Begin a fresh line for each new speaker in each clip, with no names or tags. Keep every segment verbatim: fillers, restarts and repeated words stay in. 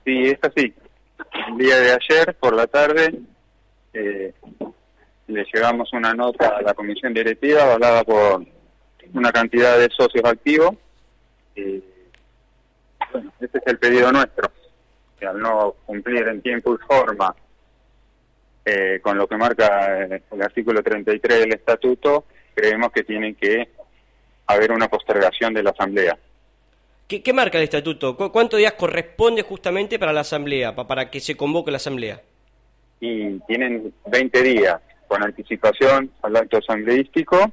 Sí, es así. El día de ayer, por la tarde, eh, le llevamos una nota a la comisión directiva, avalada por una cantidad de socios activos. Eh, bueno, ese es el pedido nuestro, que al no cumplir en tiempo y forma eh, con lo que marca eh, el artículo treinta y tres del estatuto, creemos que tiene que haber una postergación de la asamblea.
¿Qué, qué marca el estatuto? ¿Cu ¿Cuántos días corresponde justamente para la asamblea, pa para que se convoque la asamblea?
Y tienen veinte días con anticipación al acto asambleístico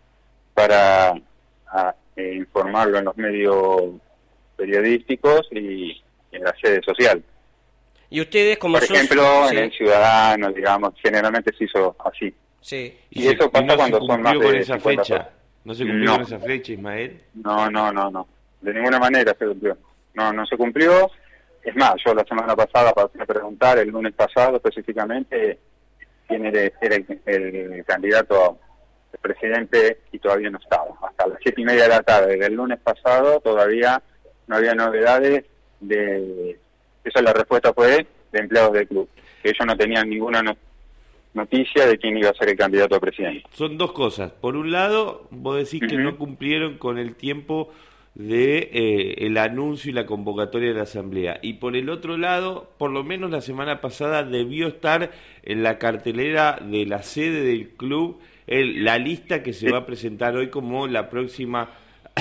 para a, eh, informarlo en los medios periodísticos y en la sede social.
Y ustedes como
Por ejemplo,
socios,
en
¿sí?
el Ciudadano, digamos, generalmente se hizo así.
Sí.
Y, y eso se, pasa y no cuando son más de
con esa
cincuenta
fecha.
personas.
¿No se cumplió
no.
con esa fecha, Ismael?
No, no, no, no. De ninguna manera se cumplió. No, no se cumplió. Es más, yo la semana pasada pasé a preguntar, el lunes pasado específicamente, quién era, era el, el candidato al presidente y todavía no estaba. Hasta las siete y media de la tarde del lunes pasado todavía no había novedades de... Esa la respuesta fue de empleados del club, que ellos no tenían ninguna no, noticia de quién iba a ser el candidato a presidente.
Son dos cosas. Por un lado, vos decís uh-huh. que no cumplieron con el tiempo de eh, el anuncio y la convocatoria de la asamblea, y por el otro lado, por lo menos la semana pasada debió estar en la cartelera de la sede del club el, la lista que se sí. va a presentar hoy como la próxima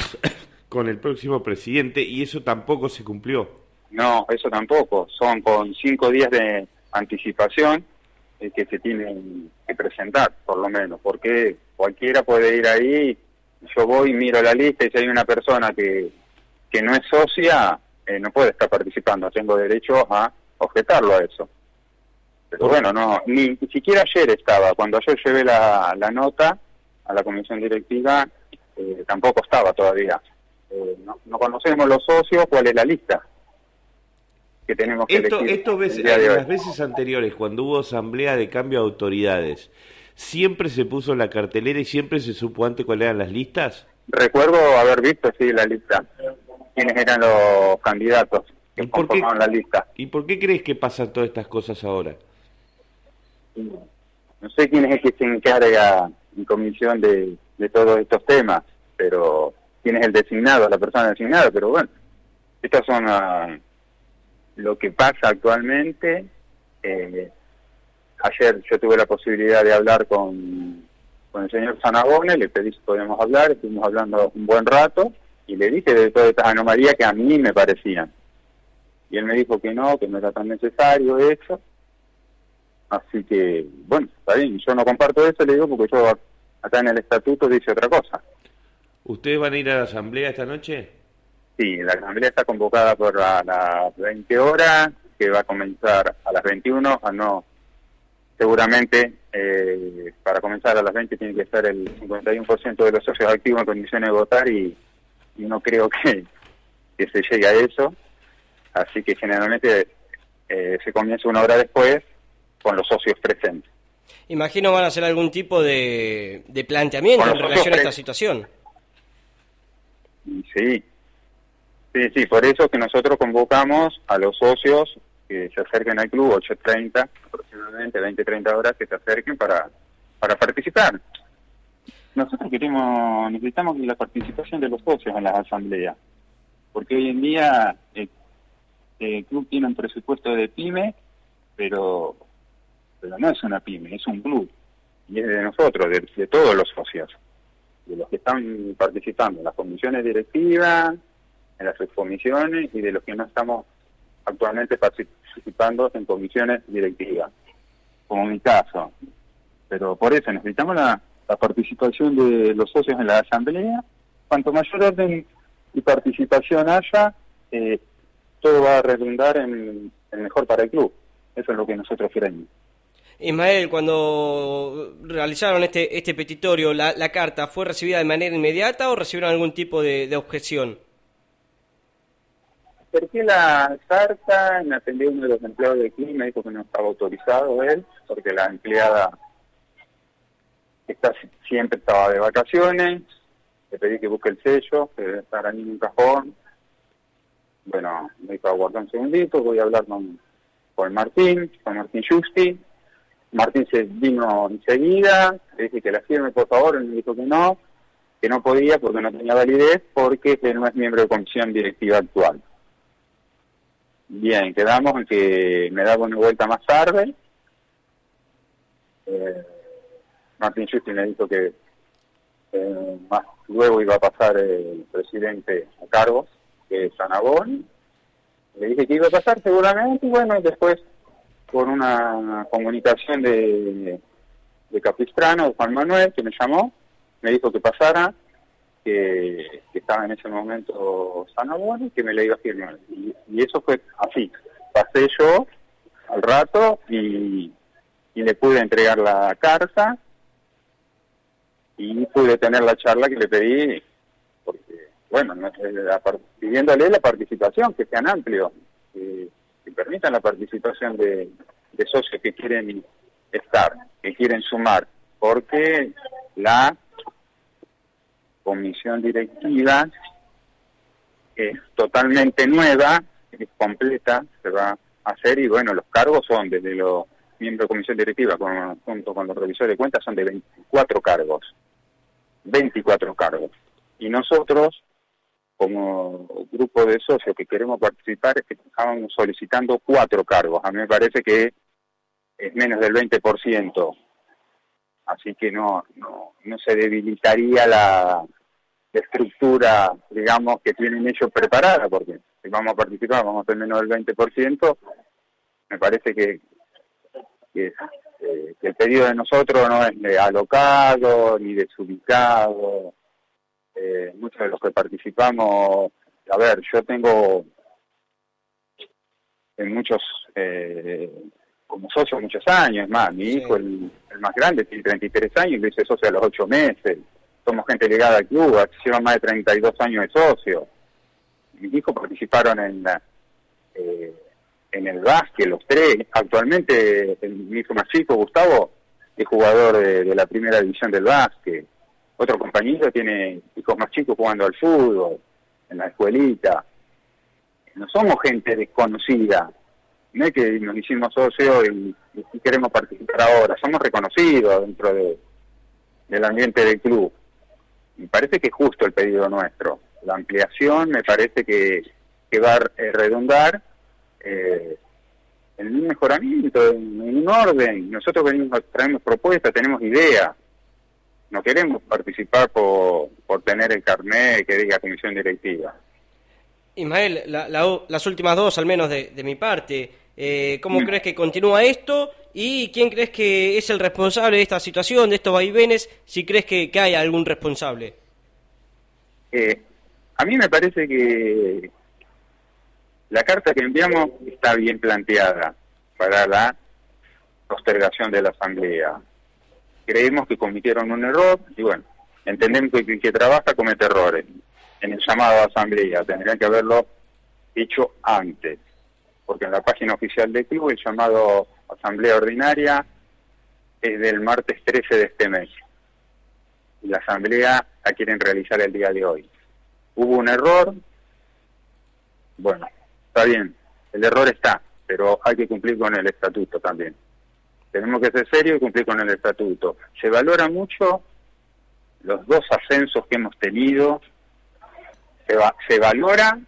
con el próximo presidente, y eso tampoco se cumplió.
No, eso tampoco. Son con cinco días de anticipación eh, que se tienen que presentar, por lo menos, porque cualquiera puede ir ahí. Yo voy, miro la lista y si hay una persona que, que no es socia, eh, no puede estar participando. Tengo derecho a objetarlo a eso. Pero bueno, no, ni, ni siquiera ayer estaba. Cuando yo llevé la, la nota a la comisión directiva, eh, tampoco estaba todavía. Eh, no, no conocemos los socios, cuál es la lista que tenemos que
esto,
elegir.
Esto ves, en las veces anteriores, cuando hubo asamblea de cambio de autoridades, ¿siempre se puso la cartelera y siempre se supo antes cuáles eran las listas?
Recuerdo haber visto, sí, la lista. ¿Quiénes eran los candidatos que conformaban la lista?
¿Y por qué crees que pasan todas estas cosas ahora?
No sé quién es el que se encarga en comisión de, de todos estos temas, pero quién es el designado, la persona designada, pero bueno, estas son uh, lo que pasa actualmente. Eh, Ayer yo tuve la posibilidad de hablar con, con el señor Sanabone, le pedí si podíamos hablar, estuvimos hablando un buen rato, y le dije de todas estas anomalías que a mí me parecían. Y él me dijo que no, que no era tan necesario eso. Así que, bueno, está bien, yo no comparto eso, le digo, porque yo acá en el estatuto dice otra cosa.
¿Ustedes van a ir a la asamblea esta noche?
Sí, la asamblea está convocada por a las veinte horas, que va a comenzar a las veintiuna, a no... Seguramente, eh, para comenzar a las veinte tiene que estar el cincuenta y uno por ciento de los socios activos en condiciones de votar y, y no creo que, que se llegue a eso. Así que generalmente eh, se comienza una hora después con los socios presentes.
Imagino van a hacer algún tipo de, de planteamiento en relación a esta situación.
Sí, sí, sí, por eso que nosotros convocamos a los socios que se acerquen al club, ocho treinta, aproximadamente veinte treinta horas, que se acerquen para, para participar. Nosotros queremos, necesitamos la participación de los socios en las asambleas, porque hoy en día el, el club tiene un presupuesto de pyme, pero, pero no es una pyme, es un club, y es de nosotros, de, de todos los socios, de los que están participando en las comisiones directivas, en las subcomisiones, y de los que no estamos actualmente participando en comisiones directivas, como mi caso. Pero por eso necesitamos la, la participación de los socios en la asamblea. Cuanto mayor orden y participación haya, eh, todo va a redundar en, en mejor para el club. Eso es lo que nosotros queremos.
Ismael, cuando realizaron este este petitorio, ¿la, la carta fue recibida de manera inmediata o recibieron algún tipo de, de objeción?
Acerqué la carta, me atendió uno de los empleados del club, me dijo que no estaba autorizado él, porque la empleada está, siempre estaba de vacaciones. Le pedí que busque el sello, que debe estar ahí en un cajón. bueno, me dijo, aguardar un segundito, voy a hablar con, con Martín, con Martín Justi. Martín se vino enseguida, le dije que la firme, por favor, él me dijo que no, que no podía porque no tenía validez, porque él no es miembro de comisión directiva actual. Bien, quedamos en que me daba una vuelta más tarde. Eh, Martín Justi me dijo que eh, más luego iba a pasar el presidente a cargo, que es Sanabón. Le dije que iba a pasar seguramente, y bueno, después por una comunicación de, de Capistrano, Juan Manuel, que me llamó, me dijo que pasara, que, que estaba en ese momento Sanabón y que me la iba a firmar. Y, y eso fue así. Pasé yo al rato y, y le pude entregar la carta y pude tener la charla que le pedí, porque, bueno, no, la, pidiéndole la participación, que sean amplios, que, que permitan la participación de, de socios que quieren estar, que quieren sumar, porque la comisión directiva es totalmente nueva, es completa, se va a hacer, y bueno, los cargos son desde los miembros de comisión directiva con, junto con los revisores de cuentas son de veinticuatro cargos, veinticuatro cargos, y nosotros como grupo de socios que queremos participar estábamos solicitando cuatro cargos. A mí me parece que es menos del veinte por ciento, así que no no, no se debilitaría la, la estructura, digamos, que tienen ellos preparada, porque si vamos a participar, vamos a tener menos del veinte por ciento, me parece que, que, eh, que el pedido de nosotros no es de alocado ni desubicado. Eh, muchos de los que participamos, a ver, yo tengo en muchos, eh, como socio muchos años, más, mi sí. hijo, el, el más grande, tiene treinta y tres años, lo hice socio a los ocho meses, somos gente ligada al club, llevan más de treinta y dos años de socio. Mis hijos participaron en la, eh, en el básquet, los tres, actualmente el, mi hijo más chico, Gustavo, es jugador de, de la primera división del básquet. Otro compañero tiene hijos más chicos jugando al fútbol, en la escuelita. No somos gente desconocida. No es que nos hicimos socios y, y queremos participar ahora. Somos reconocidos dentro de, del ambiente del club. Me parece que es justo el pedido nuestro. La ampliación me parece que, que va a redundar eh, en un mejoramiento, en, en un orden. Nosotros venimos, traemos propuestas, tenemos ideas. No queremos participar por, por tener el carnet que diga comisión directiva.
Ismael, la, la, las últimas dos, al menos de, de mi parte, eh, ¿cómo mm. crees que continúa esto? ¿Y quién crees que es el responsable de esta situación, de estos vaivenes, si crees que, que hay algún responsable?
Eh, a mí me parece que la carta que enviamos está bien planteada para la postergación de la asamblea. Creemos que cometieron un error, y bueno, entendemos que el que trabaja comete errores en el llamado a asamblea, tendrían que haberlo hecho antes, porque en la página oficial del club el llamado a asamblea ordinaria es del martes trece de este mes, y la asamblea la quieren realizar el día de hoy. Hubo un error, bueno, está bien, el error está, pero hay que cumplir con el estatuto también. Tenemos que ser serios y cumplir con el estatuto. Se valora mucho los dos ascensos que hemos tenido, se, va, se valora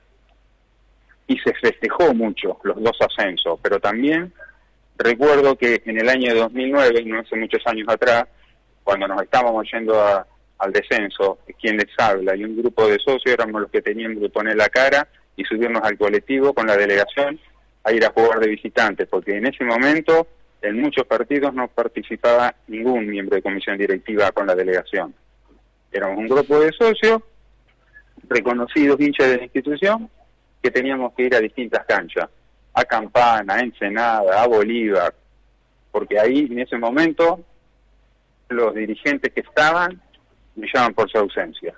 y se festejó mucho los dos ascensos, pero también recuerdo que en el año dos mil nueve, no hace muchos años atrás, cuando nos estábamos yendo a, al descenso, quien les habla y un grupo de socios éramos los que teníamos que poner la cara y subirnos al colectivo con la delegación a ir a jugar de visitantes, porque en ese momento en muchos partidos no participaba ningún miembro de comisión directiva con la delegación. Éramos un grupo de socios, reconocidos hinchas de la institución, que teníamos que ir a distintas canchas, a Campana, a Ensenada, a Bolívar, porque ahí en ese momento los dirigentes que estaban brillaban por su ausencia.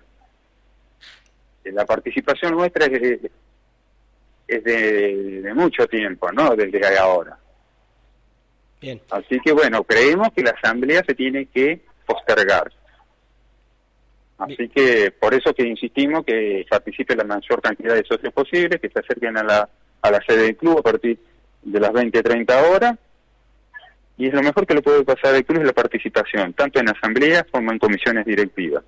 La participación nuestra es de, es de, de mucho tiempo, no desde ahora.
Bien.
Así que bueno, creemos que la asamblea se tiene que postergar Así que por eso que insistimos que participe la mayor cantidad de socios posible, que se acerquen a la, a la sede del club a partir de las veinte a treinta horas, y es lo mejor que le puede pasar al club es la participación, tanto en asambleas como en comisiones directivas.